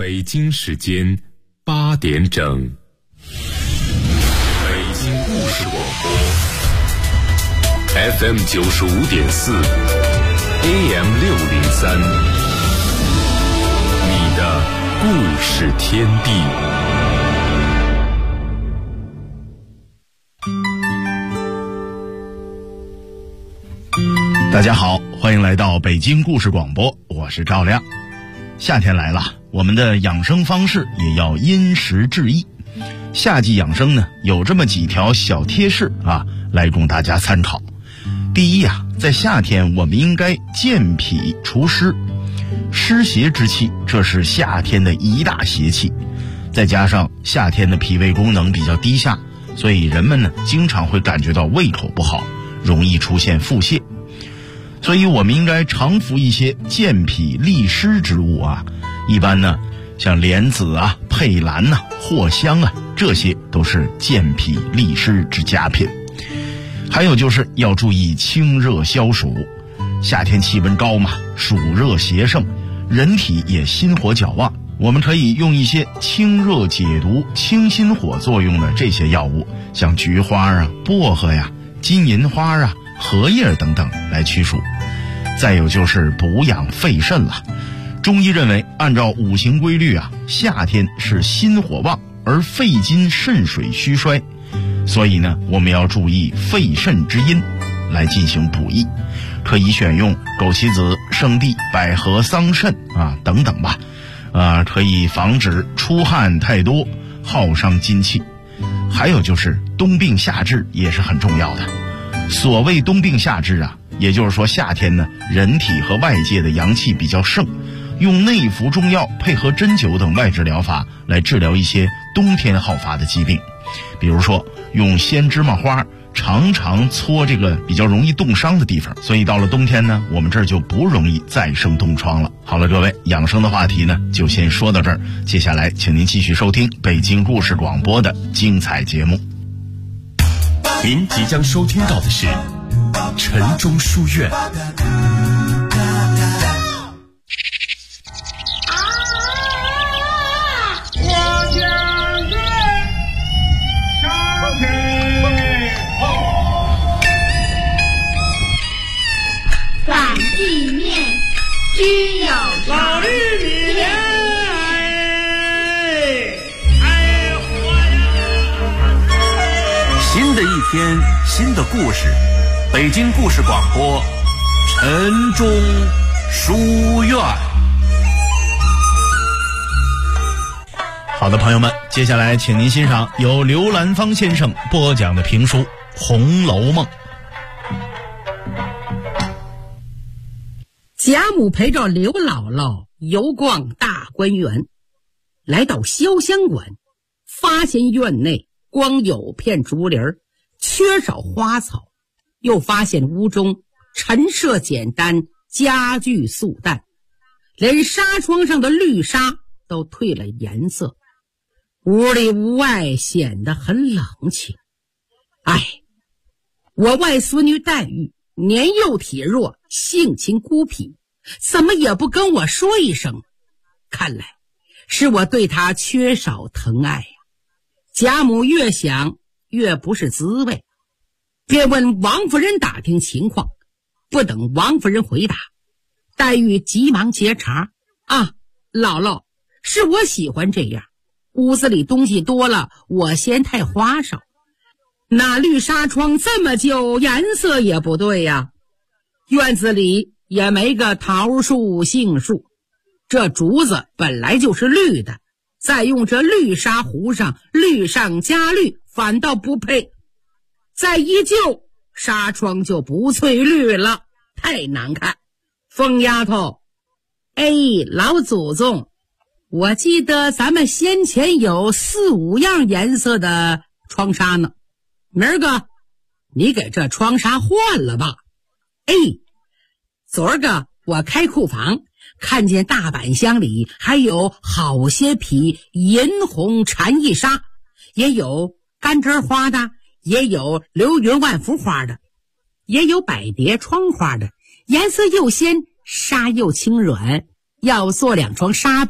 北京时间8点整，北京故事广播 FM 95.4 AM 603，你的故事天地。 大家好，欢迎来到北京故事广播，我是赵亮。夏天来了，我们的养生方式也要因时制宜。夏季养生呢，有这么几条小贴士来供大家参考。第一在夏天我们应该健脾除湿。湿邪之气，这是夏天的一大邪气。再加上夏天的脾胃功能比较低下，所以人们呢经常会感觉到胃口不好，容易出现腹泻。所以我们应该常服一些健脾利湿之物一般呢像莲子佩兰藿香这些都是健脾利湿之佳品。还有就是要注意清热消暑，夏天气温高嘛，暑热邪盛，人体也心火较旺，我们可以用一些清热解毒清心火作用的这些药物，像菊花薄荷金银花荷叶等等来驱暑。再有就是补养肺肾了。中医认为，按照五行规律夏天是心火旺而肺金肾水虚衰，所以呢我们要注意肺肾之阴来进行补益，可以选用枸杞子、生地、百合、桑葚等等吧，可以防止出汗太多，耗伤精气。还有就是冬病夏治也是很重要的。所谓冬病夏治也就是说夏天呢人体和外界的阳气比较盛，用内服中药配合针灸等外治疗法来治疗一些冬天好发的疾病。比如说用鲜芝麻花常常搓这个比较容易冻伤的地方，所以到了冬天呢我们这儿就不容易再生冻疮了。好了，各位，养生的话题呢就先说到这儿，接下来请您继续收听北京故事广播的精彩节目。 您即将收听到的是晨钟书院。 反地面均有老绿米莲， 新的一天，新的故事，北京故事广播，晨钟书院。 好的，朋友们，接下来请您欣赏由刘兰芳先生播讲的评书《红楼梦》。 贾母陪着刘姥姥游逛大观园，来到潇湘馆，发现院内光有片竹林，缺少花草，又发现屋中陈设简单，家具素淡，连纱窗上的绿纱都褪了颜色，屋里屋外显得很冷清。我外孙女黛玉年幼体弱，性情孤僻，怎么也不跟我说一声，看来是我对她缺少疼爱呀。贾母越想越不是滋味，便问王夫人打听情况。不等王夫人回答，黛玉急忙接茬：姥姥，是我喜欢这样，屋子里东西多了，我嫌太花哨。那绿纱窗这么旧，颜色也不对呀。院子里也没个桃树杏树，这竹子本来就是绿的，再用这绿纱糊上，绿上加绿，反倒不配。再一旧，纱窗就不翠绿了，太难看。疯丫头，老祖宗，我记得咱们先前有4、5样颜色的窗纱呢，明儿个你给这窗纱换了吧。昨儿个我开库房，看见大板箱里还有好些匹银红蝉翼纱，也有甘蔗花的，也有流云万福花的，也有百蝶窗花的，颜色又鲜，纱又轻软，要做2床纱被，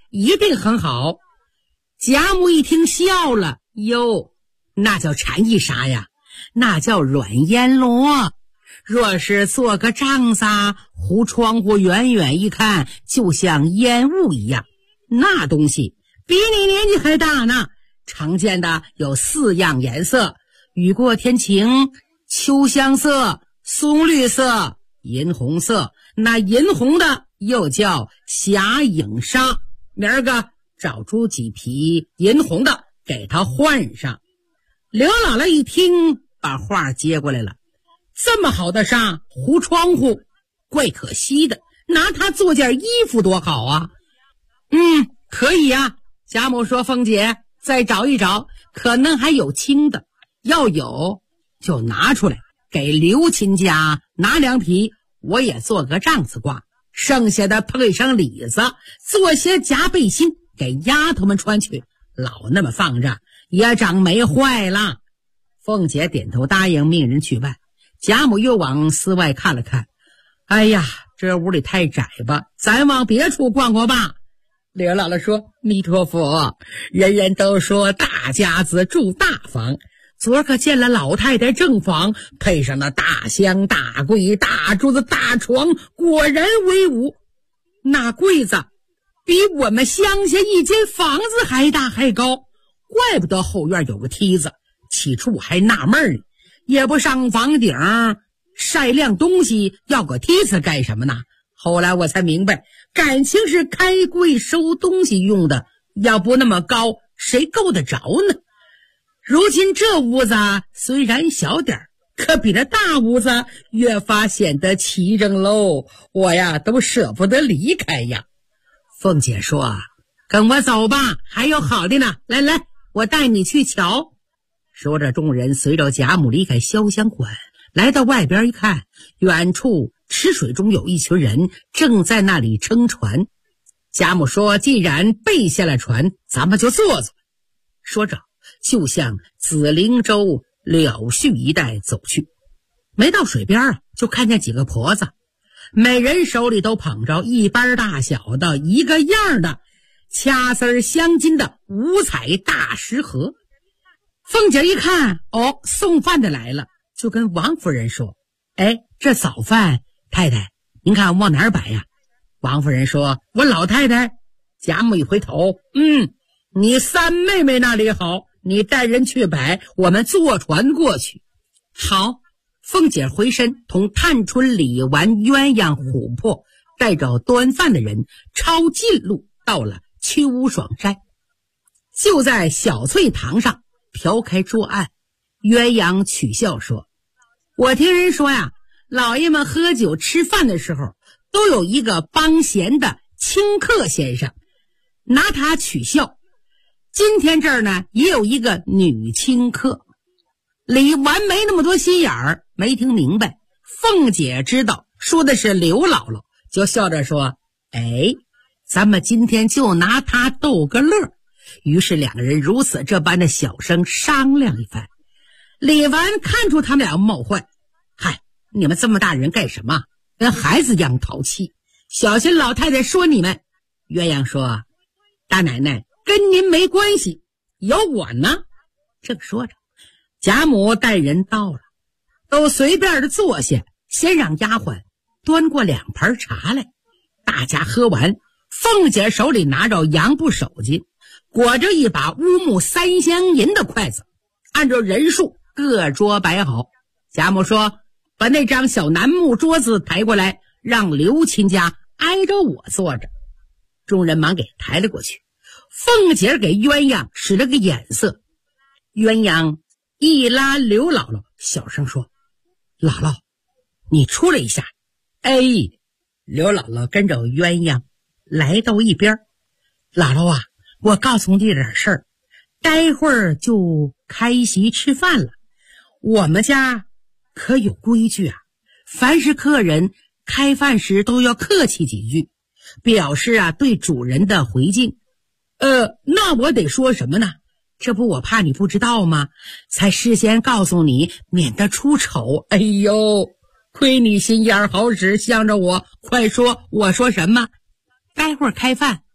一定很好。贾母一听笑了，哟，那叫蝉翼啥呀？那叫软烟罗。若是做个帐子，糊窗户远远一看就像烟雾一样，那东西比你年纪还大呢。常见的有4样颜色：雨过天晴、秋香色、松绿色、银红色。那银红的又叫霞影纱。明儿个找出几匹银红的给他换上。刘姥姥一听，把话接过来了，这么好的纱糊窗户，怪可惜的，拿它做件衣服多好啊。可以啊。贾母说，凤姐再找一找，可能还有轻的，要有就拿出来，给刘亲家拿2匹，我也做个帐子挂，剩下的配上里子，做些夹背心给丫头们穿去，老那么放着也长没坏了。凤姐点头答应，命人去办。贾母又往寺外看了看，哎呀，这屋里太窄吧，咱往别处逛逛吧。刘姥姥说，弥陀佛，人人都说大家子住大房，昨儿个见了老太太正房，配上那大箱大柜大桌子大床，果然威武。那柜子比我们乡下一间房子还大还高，怪不得后院有个梯子。起初我还纳闷呢，也不上房顶晒晾东西，要个梯子干什么呢？后来我才明白，感情是开柜收东西用的，要不那么高，谁够得着呢？如今这屋子虽然小点，可比那大屋子越发显得齐整喽，我呀都舍不得离开呀。凤姐说，跟我走吧，还有好的呢，来来，我带你去瞧。说着，众人随着贾母离开潇湘馆，来到外边一看，远处池水中有一群人正在那里撑船。贾母说，既然备下了船，咱们就坐坐。说着就向紫灵洲了绪一带走去。没到水边就看见几个婆子，每人手里都捧着一般大小的一个样的掐丝镶金的五彩大食盒。凤姐一看，送饭的来了，就跟王夫人说，这早饭太太您看往哪儿摆呀？王夫人说，我老太太。贾母一回头，你三妹妹那里好，你带人去摆，我们坐船过去。好。凤姐回身同探春、李纨、鸳鸯、琥珀带着端饭的人抄近路到了秋爽斋，就在小翠堂上调开桌案。鸳鸯取笑说，我听人说呀，老爷们喝酒吃饭的时候都有一个帮闲的清客先生，拿他取笑。今天这儿呢也有一个女清客。李纨没那么多心眼儿，没听明白。凤姐知道说的是刘姥姥，就笑着说，咱们今天就拿她逗个乐。于是两个人如此这般的小声商量一番。李纨看出他们俩冒坏，嗨，你们这么大人干什么？跟孩子一样淘气，小心老太太说你们。鸳鸯说，大奶奶跟您没关系，有我呢。正说着，贾母带人到了，都随便的坐下，先让丫鬟端过2盘茶来。大家喝完，凤姐手里拿着洋布手巾，裹着一把乌木3香银的筷子，按照人数各桌摆好。贾母说，把那张小楠木桌子抬过来，让刘亲家挨着我坐着。众人忙给抬了过去。凤姐给鸳鸯使了个眼色，鸳鸯一拉刘姥姥，小声说，姥姥你出来一下。刘姥姥跟着鸳鸯来到一边。姥姥啊，我告诉你点事儿，待会儿就开席吃饭了。我们家可有规矩啊，凡是客人开饭时都要客气几句，表示对主人的回敬。那我得说什么呢？这不我怕你不知道吗？才事先告诉你，免得出丑。哎呦，亏你心眼好使，向着我，快说，我说什么？待会儿开饭，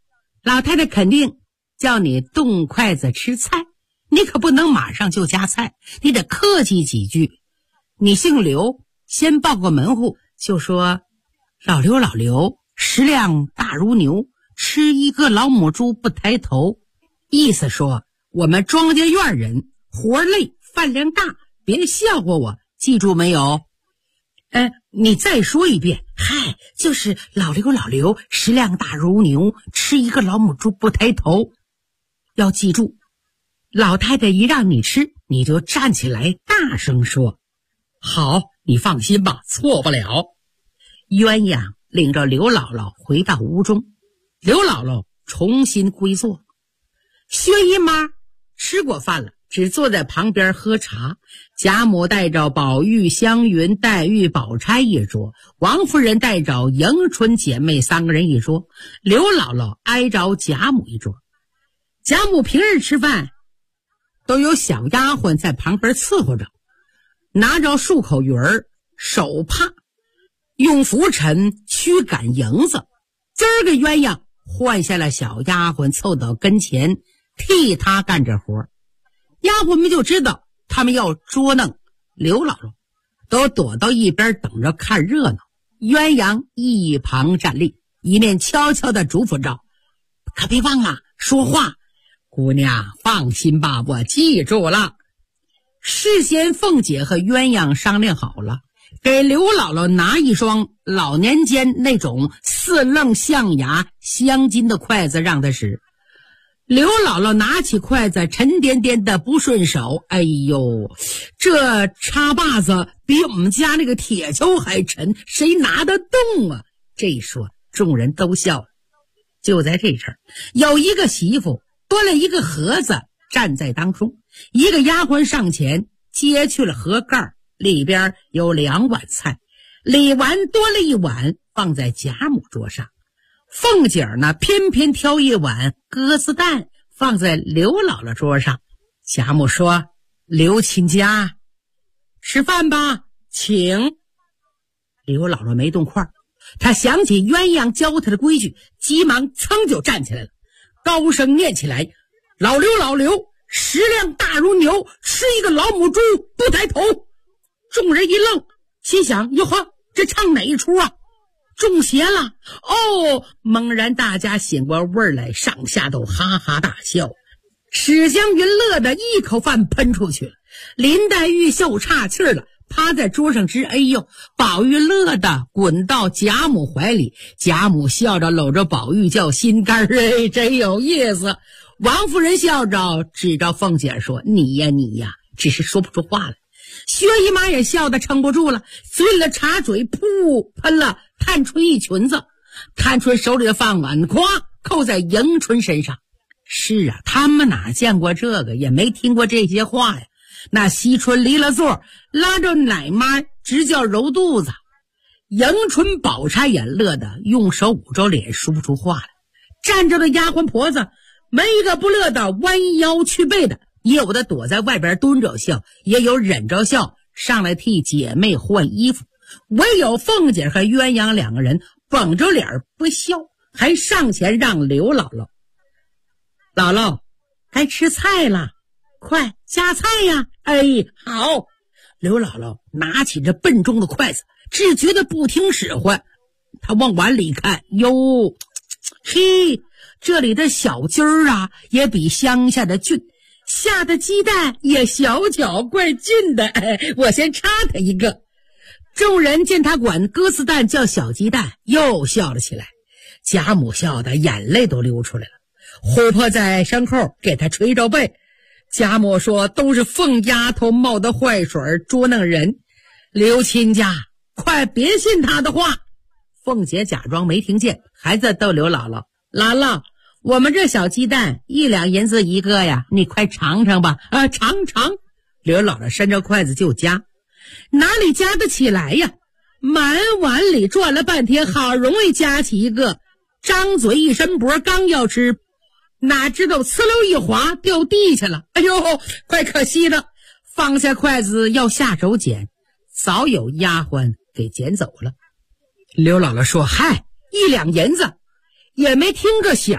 老太太肯定叫你动筷子吃菜，你可不能马上就夹菜，你得客气几句。你姓刘，先报个门户，就说老刘，食量大如牛，吃一个老母猪不抬头。意思说我们庄稼院人活累饭量大，别笑话我，记住没有？你再说一遍。嗨，就是老刘，食量大如牛，吃一个老母猪不抬头。要记住，老太太一让你吃，你就站起来大声说。好，你放心吧，错不了。鸳鸯领着刘姥姥回到屋中，刘姥姥重新归坐。薛姨妈吃过饭了，只坐在旁边喝茶。贾母带着宝玉、湘云、黛玉、宝钗一桌，王夫人带着迎春姐妹3个人一桌，刘姥姥挨着贾母一桌。贾母平日吃饭都有小丫鬟在旁边伺候着，拿着漱口鱼儿、手帕，用拂尘驱赶蝇子。今儿个鸳鸯换下了小丫鬟，凑到跟前替他干这活。丫鬟们就知道他们要捉弄刘姥姥，都躲到一边等着看热闹。鸳鸯一旁站立，一面悄悄地嘱咐着，可别忘了说话。姑娘放心吧，我记住了。事先凤姐和鸳鸯商量好了，给刘姥姥拿一双老年间那种4愣象牙镶金的筷子让她使。刘姥姥拿起筷子沉甸甸的不顺手，哎呦，这叉把子比我们家那个铁锹还沉，谁拿得动啊？这一说众人都笑了。就在这阵儿，有一个媳妇端了一个盒子站在当中，一个丫鬟上前揭去了盒盖，里边有2碗菜。李纨端了一碗放在贾母桌上，凤姐呢偏偏挑一碗鸽子蛋放在刘姥姥桌上。贾母说，刘亲家吃饭吧，请。刘姥姥没动筷，她想起鸳鸯教她的规矩，急忙噌就站起来了，高声念起来，老刘，食量大如牛，吃一个老母猪不抬头。众人一愣，心想，哟呵，这唱哪一出啊？中邪了哦！猛然大家醒过味儿来，上下都哈哈大笑。史湘云乐得一口饭喷出去了，林黛玉笑岔气了，趴在桌上直哎呦。宝玉乐得滚到贾母怀里，贾母笑着搂着宝玉叫心肝儿，哎，真有意思。王夫人笑着指着凤姐说，你呀，只是说不出话来。薛姨妈也笑得撑不住了，嘴里的茶水噗喷了探春一裙子，探春手里的饭碗咵扣在迎春身上。是啊，他们哪见过这个，也没听过这些话呀。那惜春离了座，拉着奶妈直叫揉肚子。迎春、宝钗也乐得用手捂着脸说不出话来。站着的丫鬟婆子没一个不乐得弯腰去背的，也有的躲在外边蹲着笑，也有忍着笑上来替姐妹换衣服。唯有凤姐和鸳鸯2个人绷着脸不笑，还上前让刘姥姥，姥姥该吃菜了，快夹菜呀！哎，好。刘姥姥拿起这笨重的筷子，只觉得不听使唤。她往碗里看，哟，嘿，这里的小鸡儿啊，也比乡下的俊，下的鸡蛋也小巧怪俊的。哎，我先插他一个。众人见他管鸽子蛋叫小鸡蛋，又笑了起来。贾母笑得眼泪都流出来了，琥珀在身后给他捶着背。贾母说，都是凤丫头冒的坏水捉弄人，刘亲家快别信他的话。凤姐假装没听见，还在逗刘姥姥，姥姥，我们这小鸡蛋1两银子一个呀，你快尝尝吧。尝。刘姥姥伸着筷子就夹，哪里夹得起来呀？满碗里转了半天，好容易夹起一个，张嘴一伸脖，刚要吃，哪知道呲溜一滑掉地下了。哎呦，快可惜了。放下筷子要下手捡，早有丫鬟给捡走了。刘姥姥说，嗨，1两银子也没听个响，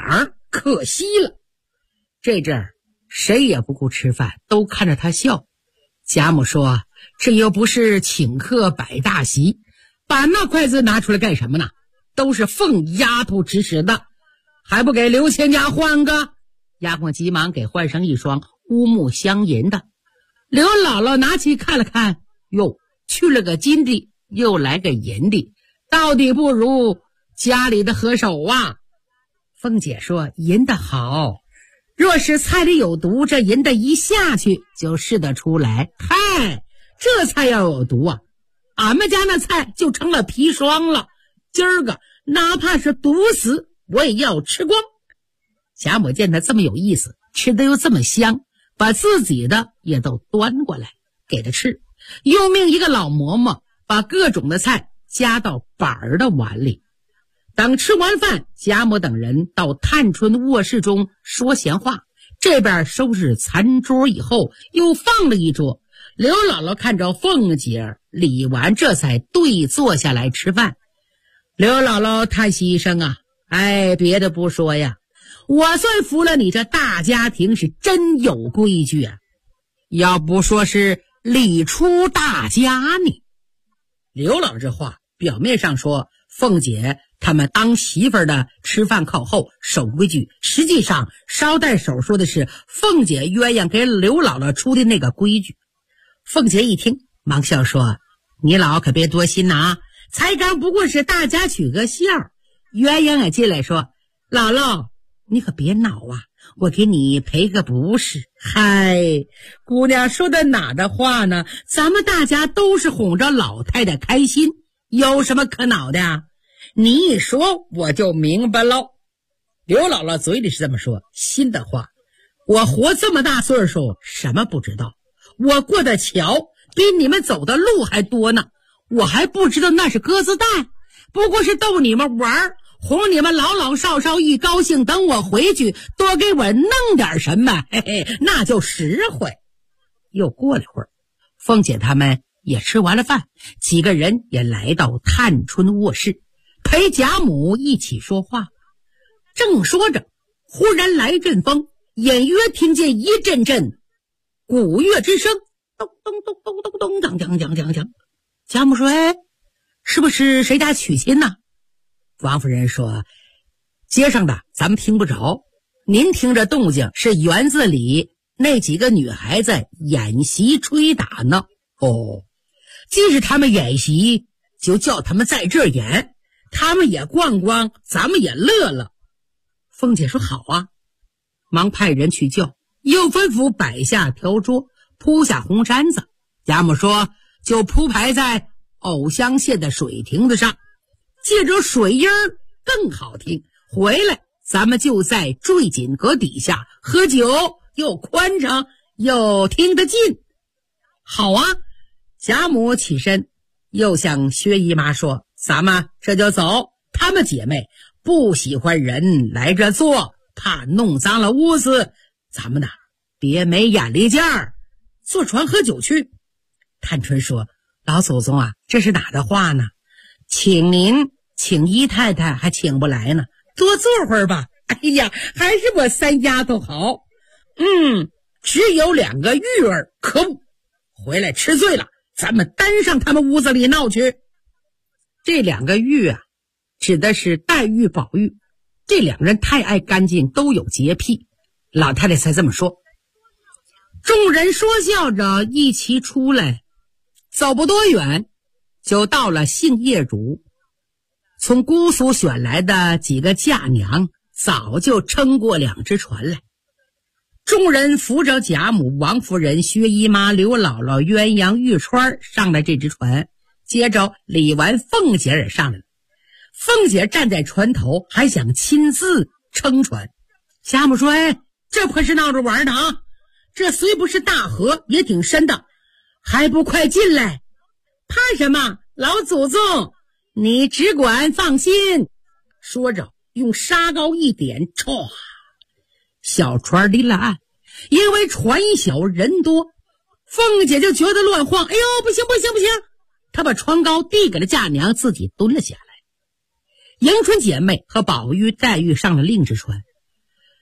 可惜了。这阵儿谁也不顾吃饭，都看着他笑。贾母说，这又不是请客摆大席，把那筷子拿出来干什么呢？都是凤丫头指使的，还不给刘千家换个？丫鬟急忙给换上一双乌木镶银的。刘姥姥拿起看了看，哟，去了个金的，又来个银的，到底不如家里的合手啊。凤姐说，银的好，若是菜里有毒，这银的一下去就试得出来。嗨，这菜要有毒啊，俺们家那菜就成了砒霜了，今儿个哪怕是毒死我也要吃光。贾母见他这么有意思，吃得又这么香，把自己的也都端过来给他吃，又命一个老嬷嬷把各种的菜加到板儿的碗里。等吃完饭，贾母等人到探春卧室中说闲话，这边收拾餐桌以后，又放了一桌。刘姥姥看着凤姐、李纨，这才对坐下来吃饭。刘姥姥叹息一声啊，哎，别的不说呀，我算服了你这大家庭是真有规矩啊，要不说是礼出大家呢。刘姥姥这话表面上说凤姐他们当媳妇儿的吃饭靠后守规矩，实际上捎带手说的是凤姐鸳鸯给刘姥姥出的那个规矩。凤姐一听忙笑说，你老可别多心啊，才刚不过是大家取个笑。鸳鸯也进来说，姥姥你可别恼啊，我给你赔个不是。嗨，姑娘说的哪的话呢，咱们大家都是哄着老太太开心，有什么可恼的啊？你一说我就明白喽。刘姥姥嘴里是这么说，心的话，我活这么大岁数什么不知道，我过的桥比你们走的路还多呢，我还不知道那是鸽子蛋，不过是逗你们玩，哄你们老老少少一高兴，等我回去多给我弄点什么，嘿嘿，那就实惠。又过了会儿，凤姐他们也吃完了饭，几个人也来到探春卧室，陪贾母一起说话。正说着，忽然来阵风，隐约听见一阵阵鼓乐之声，咚咚咚咚咚咚，当当当当当。贾母说，哎，是不是谁家娶亲呢？王夫人说，街上的咱们听不着，您听着动静是园子里那几个女孩子演习吹打呢。哦，既是他们演习，就叫他们在这儿演，他们也逛逛，咱们也乐了。凤姐说好啊，忙派人去叫，又吩咐摆下条桌，铺下红毡子。贾母说，就铺排在藕香榭的水亭子上，借着水音更好听，回来咱们就在坠锦阁底下喝酒，又宽敞又听得进。好啊，贾母起身又向薛姨妈说，咱们这就走，她们姐妹不喜欢人来这坐，怕弄脏了屋子，咱们呢别没眼力劲儿，坐船喝酒去。探春说，老祖宗啊，这是哪的话呢？请您请姨太太还请不来呢，多坐会儿吧。哎呀，还是我三丫头好，只有2个玉儿，可恶，回来吃醉了，咱们单上他们屋子里闹去。这2个玉啊，指的是黛玉、宝玉，这2人太爱干净，都有洁癖，老太太才这么说。众人说笑着一齐出来，走不多远就到了杏叶渚。从姑苏选来的几个嫁娘早就撑过2只船来，众人扶着贾母、王夫人、薛姨妈、刘姥姥、鸳鸯、玉钏上了这只船，接着李纨、凤姐也上来了。凤姐站在船头，还想亲自撑船。贾母说，哎，这可是闹着玩的啊，这虽不是大河，也挺深的，还不快进来？怕什么？老祖宗你只管放心。说着用沙膏一点，唰，小船离了岸。因为船小人多，凤姐就觉得乱晃，哎呦，不行不行不行，她把船膏递给了嫁娘，自己蹲了下来。迎春姐妹和宝玉、黛玉上了另一只船，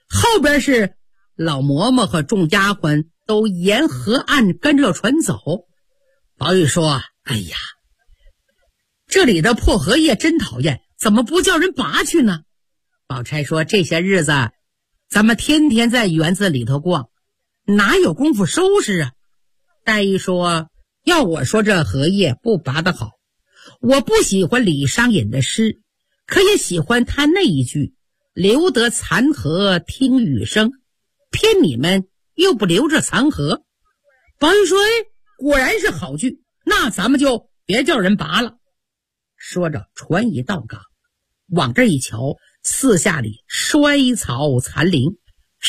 后边是老嬷嬷和众丫鬟都沿河岸跟着船走。宝玉说：哎呀，这里的破荷叶真讨厌，怎么不叫人拔去呢？宝钗说：这些日子咱们天天在园子里头逛，哪有功夫收拾啊？黛玉说：要我说这荷叶不拔得好，我不喜欢李商隐的诗，可也喜欢他那一句留得残荷听雨声，偏你们又不留着残荷。宝玉说：果然是好句，那咱们就别叫人拔了。说着船已到港，往这一瞧，四下里衰草残林，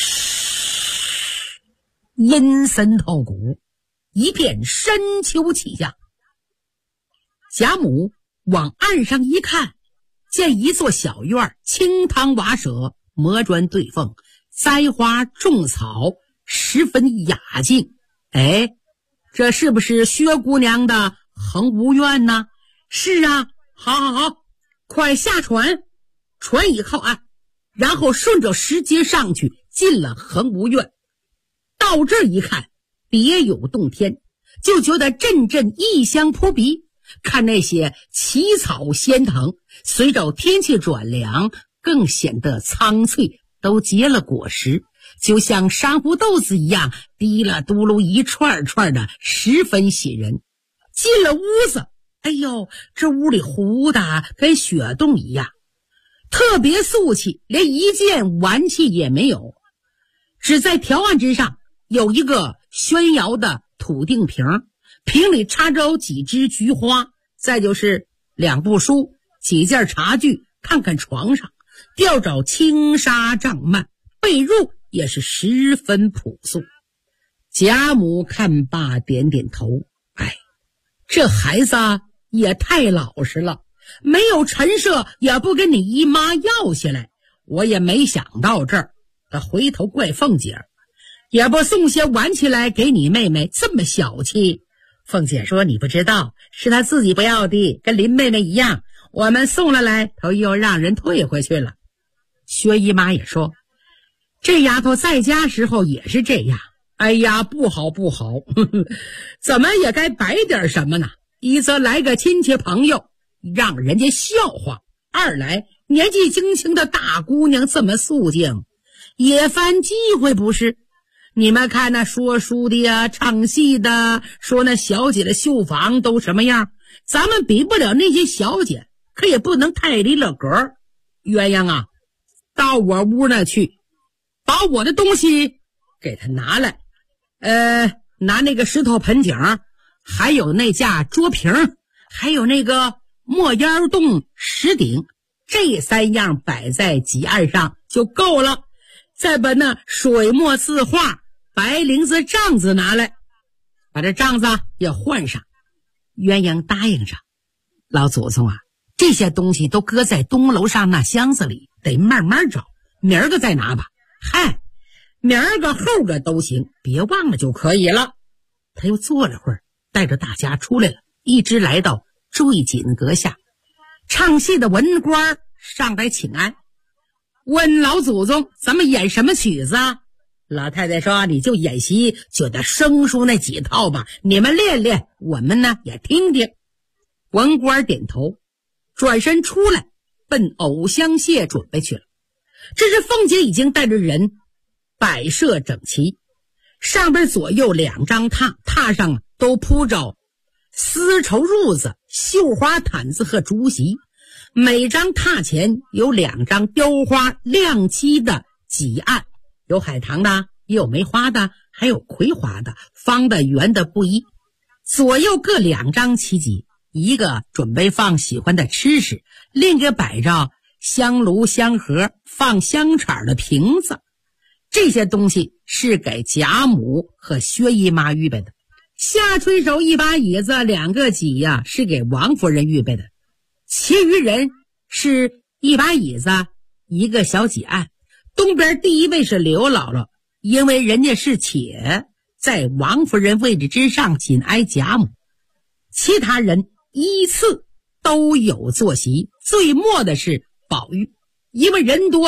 阴森透骨，一片深秋气象。贾母往岸上一看，见一座小院，青汤瓦舍，磨砖对缝，栽花种草，十分雅静。哎，这是不是薛姑娘的恒芜苑呢？是啊，好，快下船。船已靠岸，然后顺着石阶上去，进了恒芜苑。到这一看，别有洞天，就觉得阵阵异香扑鼻。看那些奇草仙藤，随着天气转凉，更显得苍翠，都结了果实，就像珊瑚豆子一样，滴了嘟噜一串串的，十分喜人。进了屋子，哎呦，这屋里糊的跟雪洞一样，特别素气，连一件玩器也没有。只在条案之上有一个宣窑的土定瓶，瓶里插着几枝菊花，再就是2部书，几件茶具，看看床上吊着轻纱帐幔，被褥也是十分朴素。贾母看罢点点头，哎，这孩子也太老实了，没有陈设也不跟你姨妈要下来，我也没想到这儿。他回头怪凤姐，也不送些玩起来给你妹妹，这么小气。凤姐说：你不知道，是她自己不要的，跟林妹妹一样，我们送了来，她又让人退回去了。薛姨妈也说：这丫头在家时候也是这样，哎呀，不好，怎么也该摆点什么呢？一则来个亲戚朋友，让人家笑话；二来年纪轻轻的大姑娘这么素净，也犯忌讳不是？你们看那说书的呀，唱戏的，说那小姐的绣房都什么样，咱们比不了那些小姐，可也不能太离了格。鸳鸯啊，到我屋那去，把我的东西给他拿来，拿那个石头盆景，还有那架桌瓶，还有那个墨烟洞石鼎，这3样摆在几案上就够了。再把那水墨字画白绫子帐子拿来，把这帐子也换上。鸳鸯答应着。老祖宗啊，这些东西都搁在东楼上那箱子里，得慢慢找，明儿个再拿吧。嗨，明儿个后个都行，别忘了就可以了。他又坐了会儿，带着大家出来了，一直来到坠锦阁下。唱戏的文官上来请安，问老祖宗咱们演什么曲子啊？老太太说：你就演习觉得生疏那几套吧，你们练练，我们呢也听听。文官点头，转身出来奔藕香榭准备去了。这是凤姐已经带着人摆设整齐，上边左右2张榻，榻上都铺着丝绸褥子、绣花毯子和竹席，每张榻前有2张雕花亮漆的几案，有海棠的，也有梅花的，还有葵花的，方的圆的不一。左右各2张漆几，一个准备放喜欢的吃食，另一个摆着香炉香盒放香铲的瓶子。这些东西是给贾母和薛姨妈预备的。下垂手1把椅子2个几呀，是给王夫人预备的。其余人是1把椅子1个小几案。东边第一位是刘姥姥，因为人家是且，在王夫人位置之上，紧挨贾母。其他人依次都有坐席，最末的是宝玉，因为人多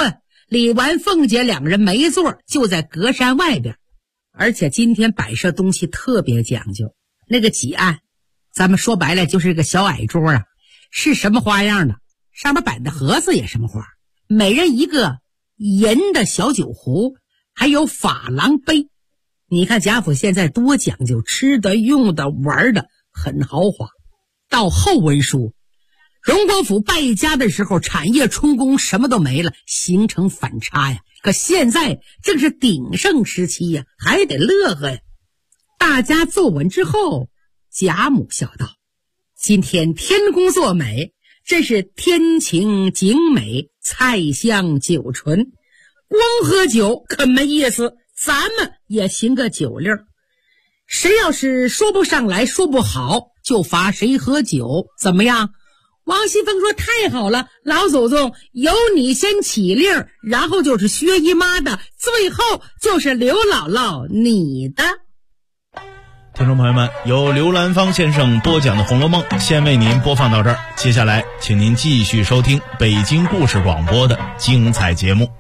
李纨、凤姐两个人没座，就在隔山外边。而且今天摆设东西特别讲究，那个几案，咱们说白了就是个小矮桌啊，是什么花样的？上面摆的盒子也什么花，每人一个银的小酒壶，还有珐琅杯。你看贾府现在多讲究，吃的、用的、玩的很豪华。到后文书，荣国府败家的时候，产业充公，什么都没了，形成反差呀。可现在正是鼎盛时期呀，还得乐呵呀。大家坐稳之后，贾母笑道：今天天公作美，真是天晴景美，菜香酒醇，光喝酒可没意思，咱们也行个酒令儿。谁要是说不上来，说不好，就罚谁喝酒，怎么样？王熙凤说太好了，老祖宗由你先起令，然后就是薛姨妈的，最后就是刘姥姥你的。 听众朋友们，由刘兰芳先生播讲的《红楼梦》先为您播放到这儿，接下来请您继续收听北京故事广播的精彩节目。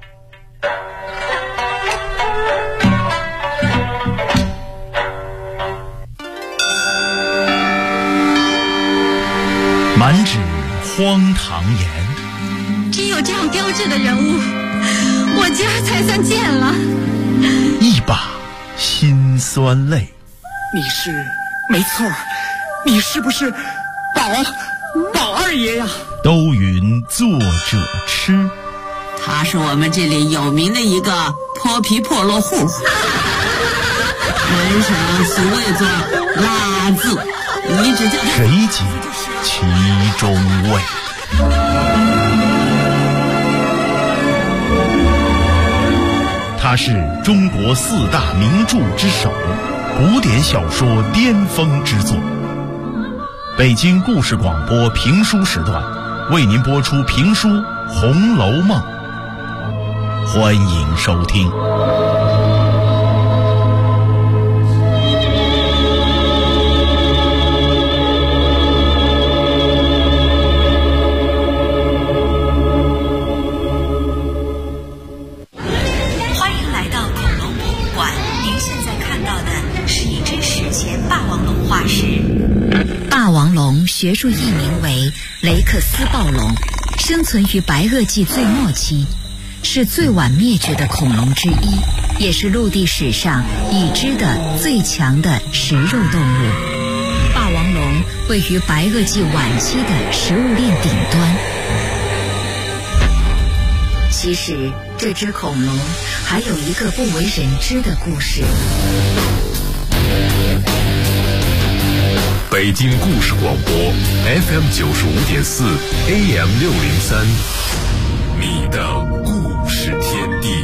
满纸荒唐言， 只有这样标致的人物，我今儿才算见了。 一把辛酸泪。 你是没错，你是不是宝二爷呀？ 都云作者痴， 他是我们这里有名的一个泼皮破落户，门上俗谓作拉字，你只叫谁解其中味？他是中国四大名著之首，古典小说巅峰之作。北京故事广播评书时段为您播出评书《红楼梦》，欢迎收听。 霸王龙学术译名为雷克斯暴龙，生存于白垩纪最末期，是最晚灭绝的恐龙之一，也是陆地史上已知的最强的食肉动物。霸王龙位于白垩纪晚期的食物链顶端。其实这只恐龙还有一个不为人知的故事。 北京故事广播 FM 95.4 AM 603，你的故事天地。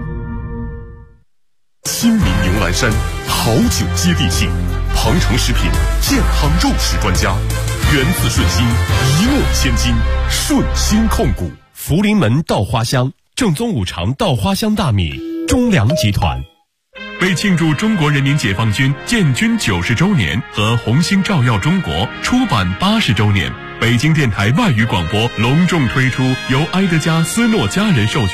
亲民牛栏山，好酒接地气，鹏程食品健康肉食专家，源自顺心，一诺千金，顺心控股。福临门稻花香，正宗五常稻花香大米，中粮集团。为庆祝中国人民解放军建军90周年和红星照耀中国出版80周年，北京电台外语广播隆重推出由埃德加·斯诺家人授权